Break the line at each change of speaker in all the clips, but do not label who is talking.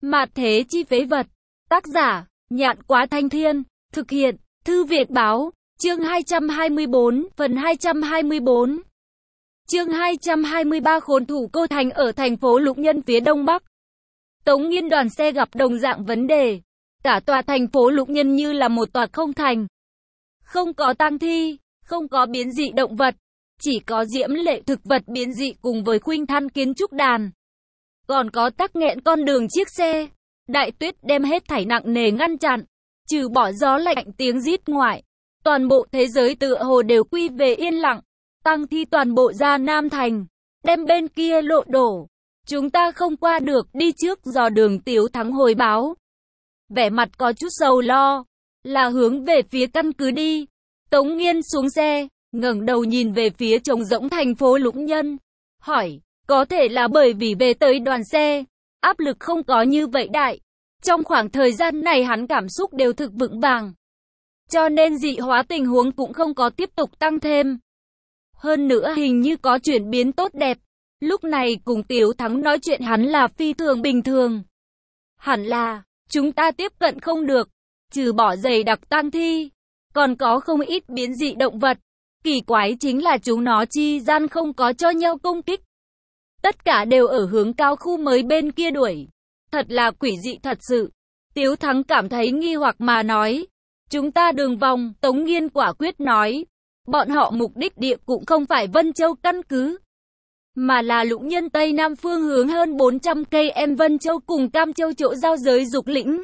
Mạt thế chi phế vật. Tác giả, Nhạn Quá Thanh Thiên. Thực hiện, Thư Việt Báo. Chương 224, phần 224. Chương 223 Khốn thủ Cô Thành ở thành phố Lục Nhân phía đông bắc. Tống Nghiên đoàn xe gặp đồng dạng vấn đề. Cả tòa thành phố Lục Nhân như là một tòa không thành. Không có tang thi, không có biến dị động vật, chỉ có diễm lệ thực vật biến dị cùng với khuynh than kiến trúc đàn. Còn có tắc nghẽn con đường chiếc xe. Đại tuyết đem hết thảy nặng nề ngăn chặn. Trừ bỏ gió lạnh tiếng rít ngoại, toàn bộ thế giới tựa hồ đều quy về yên lặng. Tang thi toàn bộ ra Nam Thành, đem bên kia lộ đổ. Chúng ta không qua được, đi trước dò đường. Tiếu Thắng hồi báo. Vẻ mặt có chút sầu lo, là hướng về phía căn cứ đi. Tống Nghiên xuống xe, ngẩng đầu nhìn về phía trống rỗng thành phố Lục Nhân, hỏi, có thể là bởi vì về tới đoàn xe, áp lực không có như vậy đại. Trong khoảng thời gian này hắn cảm xúc đều thực vững vàng, cho nên dị hóa tình huống cũng không có tiếp tục tăng thêm. Hơn nữa hình như có chuyển biến tốt đẹp. Lúc này cùng Tiếu Thắng nói chuyện hắn là phi thường bình thường. Hẳn là, chúng ta tiếp cận không được, trừ bỏ dày đặc tang thi, còn có không ít biến dị động vật. Kỳ quái chính là chúng nó chi gian không có cho nhau công kích. Tất cả đều ở hướng cao khu mới bên kia đuổi. Thật là quỷ dị thật sự. Tiếu Thắng cảm thấy nghi hoặc mà nói. Chúng ta đường vòng, Tống Nghiên quả quyết nói. Bọn họ mục đích địa cũng không phải Vân Châu căn cứ, mà là Lục Nhân Tây Nam phương hướng hơn 400 cây em Vân Châu cùng Cam Châu chỗ giao giới Dục Lĩnh.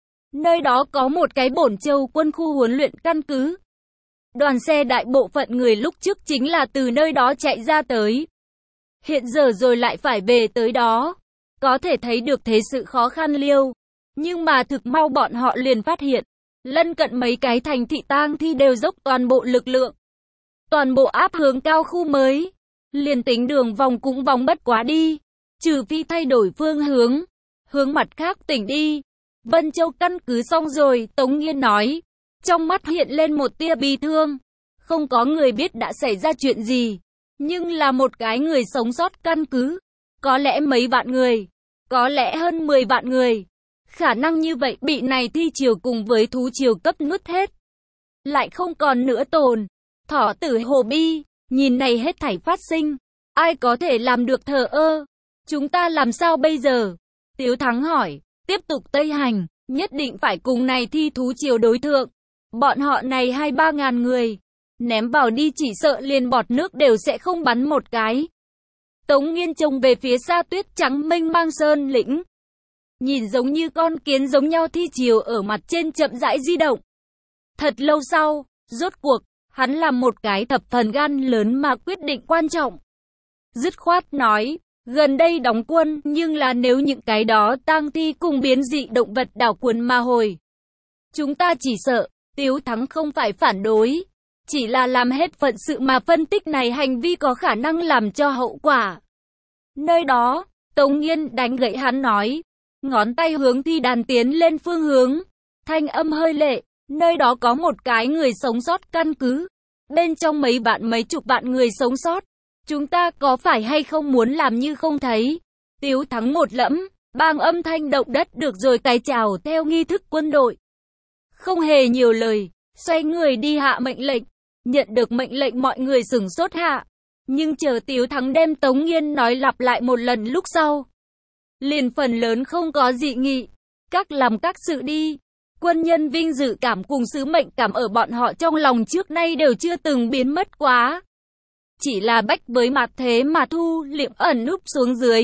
Nơi đó có một cái Bổn Châu quân khu huấn luyện căn cứ. Đoàn xe đại bộ phận người lúc trước chính là từ nơi đó chạy ra tới. Hiện giờ rồi lại phải về tới đó. Có thể thấy được thế sự khó khăn liêu. Nhưng mà thực mau bọn họ liền phát hiện, lân cận mấy cái thành thị tang thi đều dốc toàn bộ lực lượng. Toàn bộ áp hướng cao khu mới. Liền tính đường vòng cũng vòng bất quá đi. Trừ phi thay đổi phương hướng. Hướng mặt khác tỉnh đi. Vân Châu căn cứ xong rồi, Tống Nghiên nói. Trong mắt hiện lên một tia bi thương. Không có người biết đã xảy ra chuyện gì. Nhưng là một cái người sống sót căn cứ. Có lẽ mấy vạn người. Có lẽ hơn 10 vạn người. Khả năng như vậy bị này thi triều cùng với thú triều cấp nuốt hết. Lại không còn nữa tồn. Thỏ tử hồ bi. Nhìn này hết thảy phát sinh. Ai có thể làm được thờ ơ? Chúng ta làm sao bây giờ? Tiếu Thắng hỏi. Tiếp tục Tây hành. Nhất định phải cùng này thi thú triều đối thượng. Bọn họ này 2-3 ngàn người. Ném vào đi chỉ sợ liền bọt nước đều sẽ không bắn một cái. Tống Nghiên trông về phía xa tuyết trắng mênh mang sơn lĩnh. Nhìn giống như con kiến giống nhau thi triều ở mặt trên chậm rãi di động. Thật lâu sau, rốt cuộc, hắn làm một cái thập phần gan lớn mà quyết định quan trọng. Dứt khoát nói, gần đây đóng quân, nhưng là nếu những cái đó tang thi cùng biến dị động vật đảo cuốn mà hồi. Chúng ta chỉ sợ, Tiếu Thắng không phải phản đối. Chỉ là làm hết phận sự mà phân tích này hành vi có khả năng làm cho hậu quả. Nơi đó, Tống Nghiên đánh gậy hắn nói. Ngón tay hướng thi đàn tiến lên phương hướng. Thanh âm hơi lệ. Nơi đó có một cái người sống sót căn cứ. Bên trong mấy vạn mấy chục vạn người sống sót. Chúng ta có phải hay không muốn làm như không thấy? Tiếu Thắng một lẫm. Bang âm thanh động đất được rồi cài chào theo nghi thức quân đội. Không hề nhiều lời. Xoay người đi hạ mệnh lệnh. Nhận được mệnh lệnh mọi người sửng sốt hạ. Nhưng chờ Tiếu Thắng đem Tống Nghiên nói lặp lại một lần lúc sau. Liền phần lớn không có dị nghị. Các làm các sự đi. Quân nhân vinh dự cảm cùng sứ mệnh cảm ở bọn họ trong lòng trước nay đều chưa từng biến mất quá. Chỉ là bách với mặt thế mà thu liệm ẩn núp xuống dưới.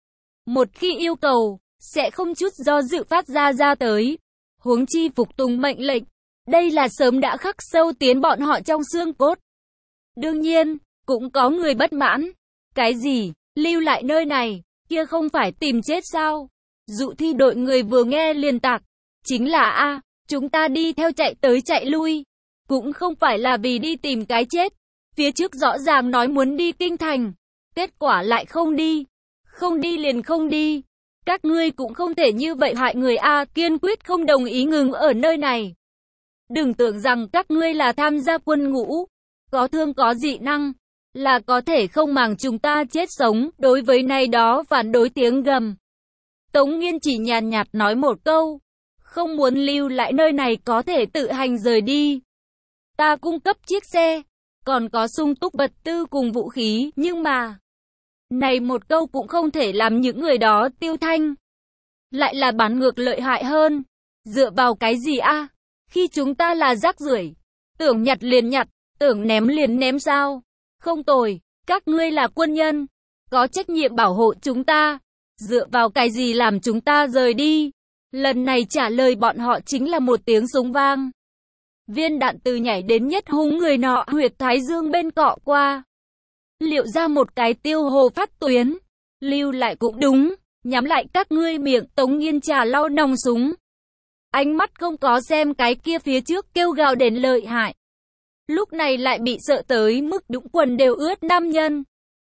Một khi yêu cầu, sẽ không chút do dự phát ra tới. Huống chi phục tùng mệnh lệnh. Đây là sớm đã khắc sâu tiến bọn họ trong xương cốt. Đương nhiên, cũng có người bất mãn. Cái gì, lưu lại nơi này, kia không phải tìm chết sao? Dụ thi đội người vừa nghe liền tạc. Chính là chúng ta đi theo chạy tới chạy lui. Cũng không phải là vì đi tìm cái chết. Phía trước rõ ràng nói muốn đi kinh thành. Kết quả lại không đi. Không đi liền không đi. Các ngươi cũng không thể như vậy hại người kiên quyết không đồng ý ngừng ở nơi này. Đừng tưởng rằng các ngươi là tham gia quân ngũ, có thương có dị năng, là có thể không màng chúng ta chết sống. Đối với này đó phản đối tiếng gầm. Tống Nghiên chỉ nhàn nhạt nói một câu, không muốn lưu lại nơi này có thể tự hành rời đi. Ta cung cấp chiếc xe, còn có sung túc vật tư cùng vũ khí, nhưng mà này một câu cũng không thể làm những người đó tiêu thanh. Lại là bán ngược lợi hại hơn. Dựa vào cái gì a? Khi chúng ta là rác rưởi, tưởng nhặt liền nhặt, tưởng ném liền ném sao? Không tồi, các ngươi là quân nhân, có trách nhiệm bảo hộ chúng ta. Dựa vào cái gì làm chúng ta rời đi? Lần này trả lời bọn họ chính là một tiếng súng vang. Viên đạn từ nhảy đến nhất húng người nọ huyệt thái dương bên cọ qua. Liệu ra một cái tiêu hồ phát tuyến. Lưu lại cũng đúng, nhắm lại các ngươi miệng. Tống Nghiên trà lau nòng súng. Ánh mắt không có xem cái kia phía trước kêu gào đến lợi hại. Lúc này lại bị sợ tới mức đũng quần đều ướt nam nhân.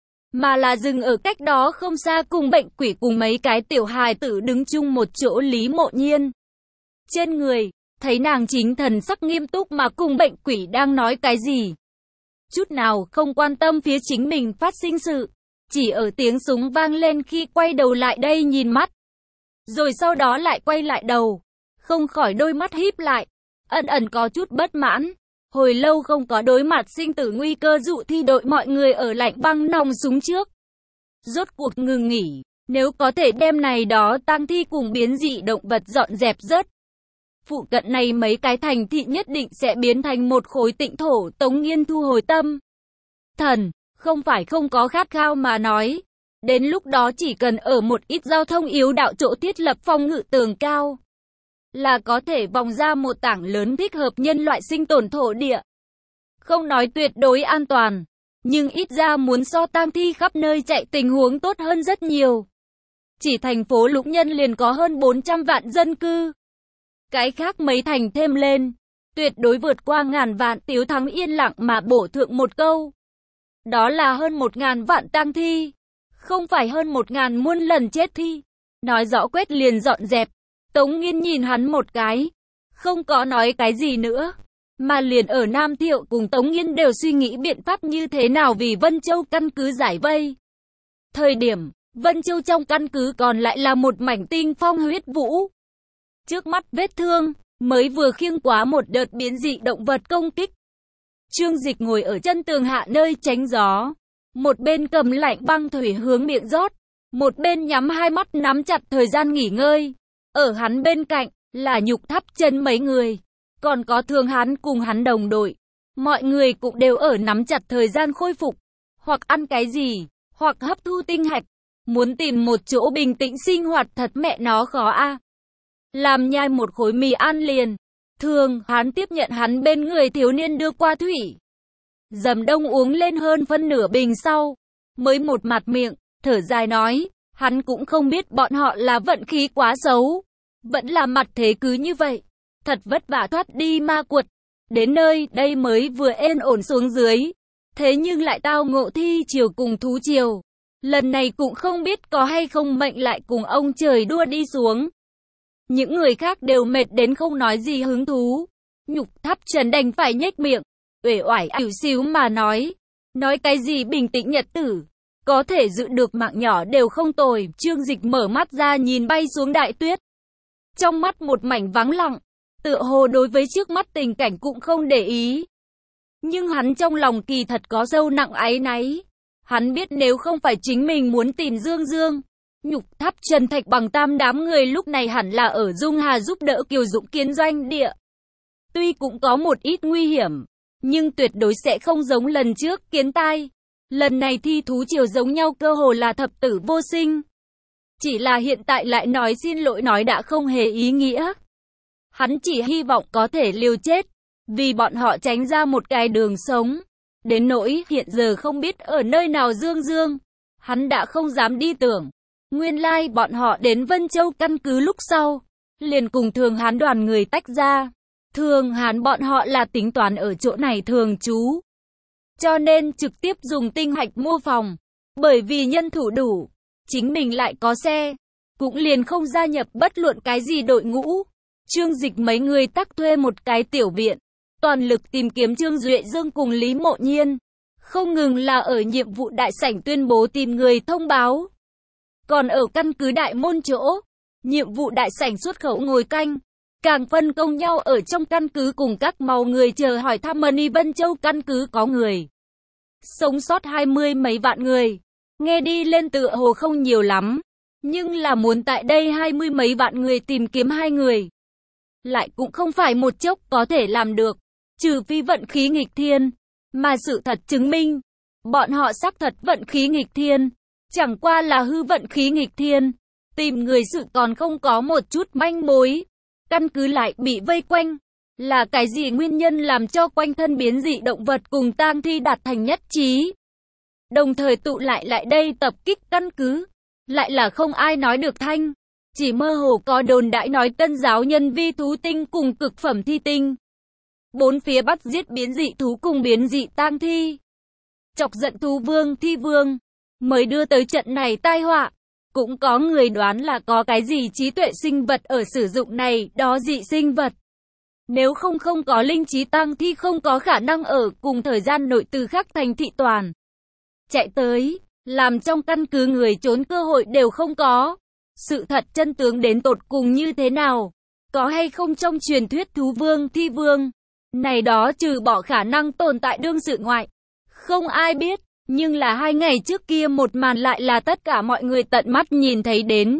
Mà là dừng ở cách đó không xa cùng bệnh quỷ cùng mấy cái tiểu hài tử đứng chung một chỗ Lý Mộ Nhiên. Trên người, thấy nàng chính thần sắc nghiêm túc mà cùng bệnh quỷ đang nói cái gì. Chút nào không quan tâm phía chính mình phát sinh sự. Chỉ ở tiếng súng vang lên khi quay đầu lại đây nhìn mắt. Rồi sau đó lại quay lại đầu. Không khỏi đôi mắt híp lại. Ẩn ẩn có chút bất mãn. Hồi lâu không có đối mặt sinh tử nguy cơ dụ thi đội mọi người ở lạnh băng nòng súng trước. Rốt cuộc ngừng nghỉ. Nếu có thể đem này đó tang thi cùng biến dị động vật dọn dẹp rớt. Phụ cận này mấy cái thành thị nhất định sẽ biến thành một khối tịnh thổ. Tống Nghiên thu hồi tâm thần, không phải không có khát khao mà nói. Đến lúc đó chỉ cần ở một ít giao thông yếu đạo chỗ thiết lập phòng ngự tường cao, là có thể vòng ra một tảng lớn thích hợp nhân loại sinh tồn thổ địa. Không nói tuyệt đối an toàn, nhưng ít ra muốn so tang thi khắp nơi chạy tình huống tốt hơn rất nhiều. Chỉ thành phố Lũng Nhân liền có hơn 400 vạn dân cư. Cái khác mấy thành thêm lên, tuyệt đối vượt qua ngàn vạn. Tiếu Thắng yên lặng mà bổ thượng một câu. Đó là hơn 1.000 vạn tang thi, không phải hơn 1.000 muôn lần chết thi. Nói rõ quét liền dọn dẹp. Tống Nghiên nhìn hắn một cái, không có nói cái gì nữa, mà liền ở Nam Thiệu cùng Tống Nghiên đều suy nghĩ biện pháp như thế nào vì Vân Châu căn cứ giải vây. Thời điểm, Vân Châu trong căn cứ còn lại là một mảnh tinh phong huyết vũ. Trước mắt vết thương, mới vừa khiêng quá một đợt biến dị động vật công kích. Trương Dịch ngồi ở chân tường hạ nơi tránh gió, một bên cầm lạnh băng thủy hướng miệng rót, một bên nhắm hai mắt nắm chặt thời gian nghỉ ngơi. Ở hắn bên cạnh, là Nhục Tháp Chân mấy người, còn có Thường hắn cùng hắn đồng đội. Mọi người cũng đều ở nắm chặt thời gian khôi phục, hoặc ăn cái gì, hoặc hấp thu tinh hạch. Muốn tìm một chỗ bình tĩnh sinh hoạt thật mẹ nó khó a. Làm nhai một khối mì ăn liền. Thường hắn tiếp nhận hắn bên người thiếu niên đưa qua thủy. Dầm Đông uống lên hơn phân nửa bình sau, mới một mặt miệng, thở dài nói. Hắn cũng không biết bọn họ là vận khí quá xấu, vẫn là mặt thế cứ như vậy. Thật vất vả thoát đi ma quật, đến nơi đây mới vừa êm ổn xuống dưới. Thế nhưng lại tao ngộ thi triều cùng thú triều. Lần này cũng không biết có hay không mệnh lại cùng ông trời đua đi xuống. Những người khác đều mệt đến không nói gì hứng thú. Nhục Tháp Trần đành phải nhếch miệng, uể oải ỉu xíu mà nói. Nói cái gì bình tĩnh nhật tử, có thể giữ được mạng nhỏ đều không tồi. Trương Dịch mở mắt ra nhìn bay xuống đại tuyết. Trong mắt một mảnh vắng lặng, tựa hồ đối với trước mắt tình cảnh cũng không để ý. Nhưng hắn trong lòng kỳ thật có sâu nặng áy náy. Hắn biết nếu không phải chính mình muốn tìm Dương Dương, Nhục Tháp Trần Thạch Bằng Tam đám người lúc này hẳn là ở Dung Hà giúp đỡ Kiều Dũng kiến doanh địa. Tuy cũng có một ít nguy hiểm, nhưng tuyệt đối sẽ không giống lần trước kiến tai. Lần này thi thú triều giống nhau cơ hồ là thập tử vô sinh. Chỉ là hiện tại lại nói xin lỗi nói đã không hề ý nghĩa. Hắn chỉ hy vọng có thể liều chết, vì bọn họ tránh ra một cái đường sống. Đến nỗi hiện giờ không biết ở nơi nào Dương Dương, hắn đã không dám đi tưởng. Nguyên lai bọn họ đến Vân Châu căn cứ lúc sau, liền cùng Thường Hán đoàn người tách ra. Thường Hán bọn họ là tính toán ở chỗ này thường trú, cho nên trực tiếp dùng tinh hạch mua phòng. Bởi vì nhân thủ đủ, chính mình lại có xe, cũng liền không gia nhập bất luận cái gì đội ngũ. Trương Dịch mấy người tắc thuê một cái tiểu viện, toàn lực tìm kiếm Trương Duệ Dương cùng Lý Mộ Nhiên. Không ngừng là ở nhiệm vụ đại sảnh tuyên bố tìm người thông báo, còn ở căn cứ đại môn chỗ, Nhiệm vụ đại sảnh xuất khẩu ngồi canh, càng phân công nhau ở trong căn cứ cùng các màu người chờ hỏi thăm Mani Vân Châu. Căn cứ có người sống sót 20 mấy vạn người, nghe đi lên tựa hồ không nhiều lắm, nhưng là muốn tại đây 20 mấy vạn người tìm kiếm 2 người, lại cũng không phải một chốc có thể làm được, trừ phi vận khí nghịch thiên, mà sự thật chứng minh, bọn họ xác thật vận khí nghịch thiên, chẳng qua là hư vận khí nghịch thiên, tìm người sự còn không có một chút manh mối, căn cứ lại bị vây quanh, là cái gì nguyên nhân làm cho quanh thân biến dị động vật cùng tang thi đạt thành nhất trí, đồng thời tụ lại đây tập kích căn cứ, lại là không ai nói được thanh, chỉ mơ hồ có đồn đại nói Tân giáo nhân vi thú tinh cùng cực phẩm thi tinh, bốn phía bắt giết biến dị thú cùng biến dị tang thi, chọc giận thú vương thi vương, mới đưa tới trận này tai họa. Cũng có người đoán là có cái gì trí tuệ sinh vật ở sử dụng này, đó dị sinh vật. Nếu không có linh trí tang thi không có khả năng ở cùng thời gian nội từ khắc thành thị toàn chạy tới, làm trong căn cứ người trốn cơ hội đều không có. Sự thật chân tướng đến tột cùng như thế nào? Có hay không trong truyền thuyết thú vương thi vương? Này đó trừ bỏ khả năng tồn tại đương sự ngoại, không ai biết. Nhưng là 2 ngày trước kia một màn lại là tất cả mọi người tận mắt nhìn thấy đến.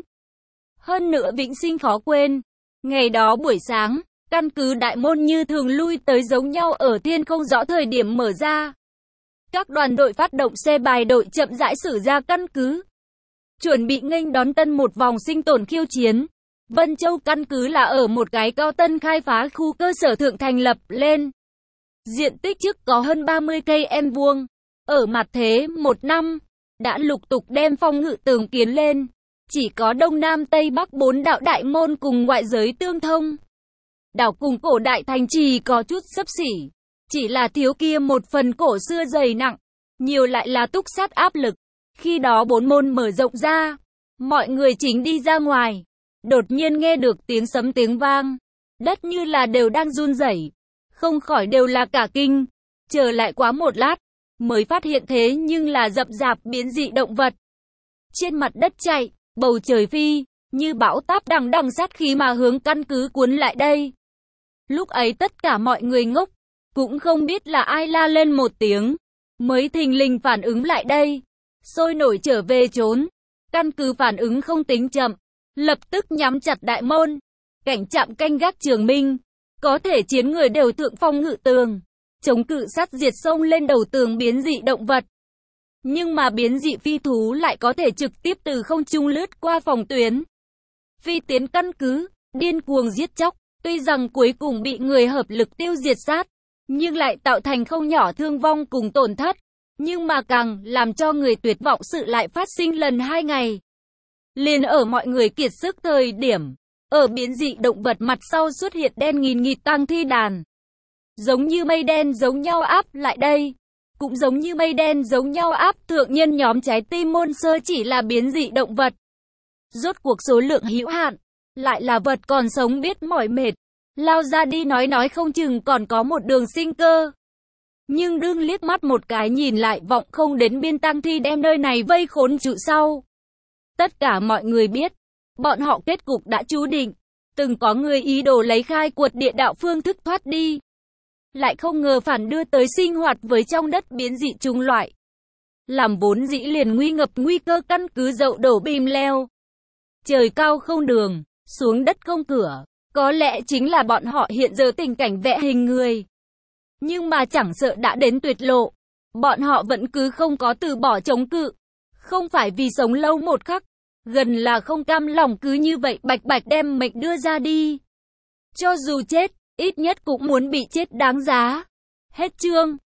Hơn nữa vĩnh sinh khó quên. Ngày đó buổi sáng, căn cứ đại môn như thường lui tới giống nhau ở thiên không rõ thời điểm mở ra. Các đoàn đội phát động xe bài đội chậm rãi xử ra căn cứ, chuẩn bị nghênh đón tân một vòng sinh tồn khiêu chiến. Vân Châu căn cứ là ở một cái cao tân khai phá khu cơ sở thượng thành lập lên. Diện tích trước có hơn 30 cây em vuông. Ở mặt thế 1 năm, đã lục tục đem phong ngự tường kiến lên. Chỉ có Đông Nam Tây Bắc 4 đạo đại môn cùng ngoại giới tương thông. Đảo cùng cổ đại thành trì có chút xấp xỉ. Chỉ là thiếu kia một phần cổ xưa dày nặng. Nhiều lại là túc sát áp lực. Khi đó 4 môn mở rộng ra. Mọi người chính đi ra ngoài. Đột nhiên nghe được tiếng sấm tiếng vang. Đất như là đều đang run rẩy. Không khỏi đều là cả kinh. Chờ lại quá một lát. Mới phát hiện thế nhưng là rậm rạp biến dị động vật. Trên mặt đất chạy, bầu trời phi, như bão táp đằng sát khí mà hướng căn cứ cuốn lại đây. Lúc ấy tất cả mọi người ngốc, cũng không biết là ai la lên một tiếng, mới thình lình phản ứng lại đây. Sôi nổi trở về trốn, căn cứ phản ứng không tính chậm, lập tức nhắm chặt đại môn. Cảnh trạm canh gác Trường Minh, có thể chiến người đều thượng phong ngự tường. Chống cự sát diệt sông lên đầu tường biến dị động vật. Nhưng mà biến dị phi thú lại có thể trực tiếp từ không trung lướt qua phòng tuyến. Phi tiến căn cứ, điên cuồng giết chóc, tuy rằng cuối cùng bị người hợp lực tiêu diệt sát, nhưng lại tạo thành không nhỏ thương vong cùng tổn thất. Nhưng mà càng làm cho người tuyệt vọng sự lại phát sinh lần 2 ngày. Liền ở mọi người kiệt sức thời điểm, ở biến dị động vật mặt sau xuất hiện đen nghìn nghịt tang thi đàn. Giống như mây đen giống nhau áp lại đây, cũng giống như mây đen giống nhau áp thượng nhân nhóm trái tim môn sơ chỉ là biến dị động vật. Rốt cuộc số lượng hữu hạn, lại là vật còn sống biết mỏi mệt, lao ra đi nói không chừng còn có một đường sinh cơ. Nhưng đương liếc mắt một cái nhìn lại vọng không đến biên tang thi đem nơi này vây khốn trụ sau. Tất cả mọi người biết, bọn họ kết cục đã chú định, từng có người ý đồ lấy khai quật địa đạo phương thức thoát đi. Lại không ngờ phản đưa tới sinh hoạt với trong đất biến dị chủng loại. Làm vốn dĩ liền nguy ngập nguy cơ căn cứ dậu đổ bìm leo. Trời cao không đường, xuống đất không cửa. Có lẽ chính là bọn họ hiện giờ tình cảnh vẽ hình người. Nhưng mà chẳng sợ đã đến tuyệt lộ. Bọn họ vẫn cứ không có từ bỏ chống cự. Không phải vì sống lâu một khắc. Gần là không cam lòng cứ như vậy bạch đem mệnh đưa ra đi. Cho dù chết, ít nhất cũng muốn bị chết đáng giá. Hết chương.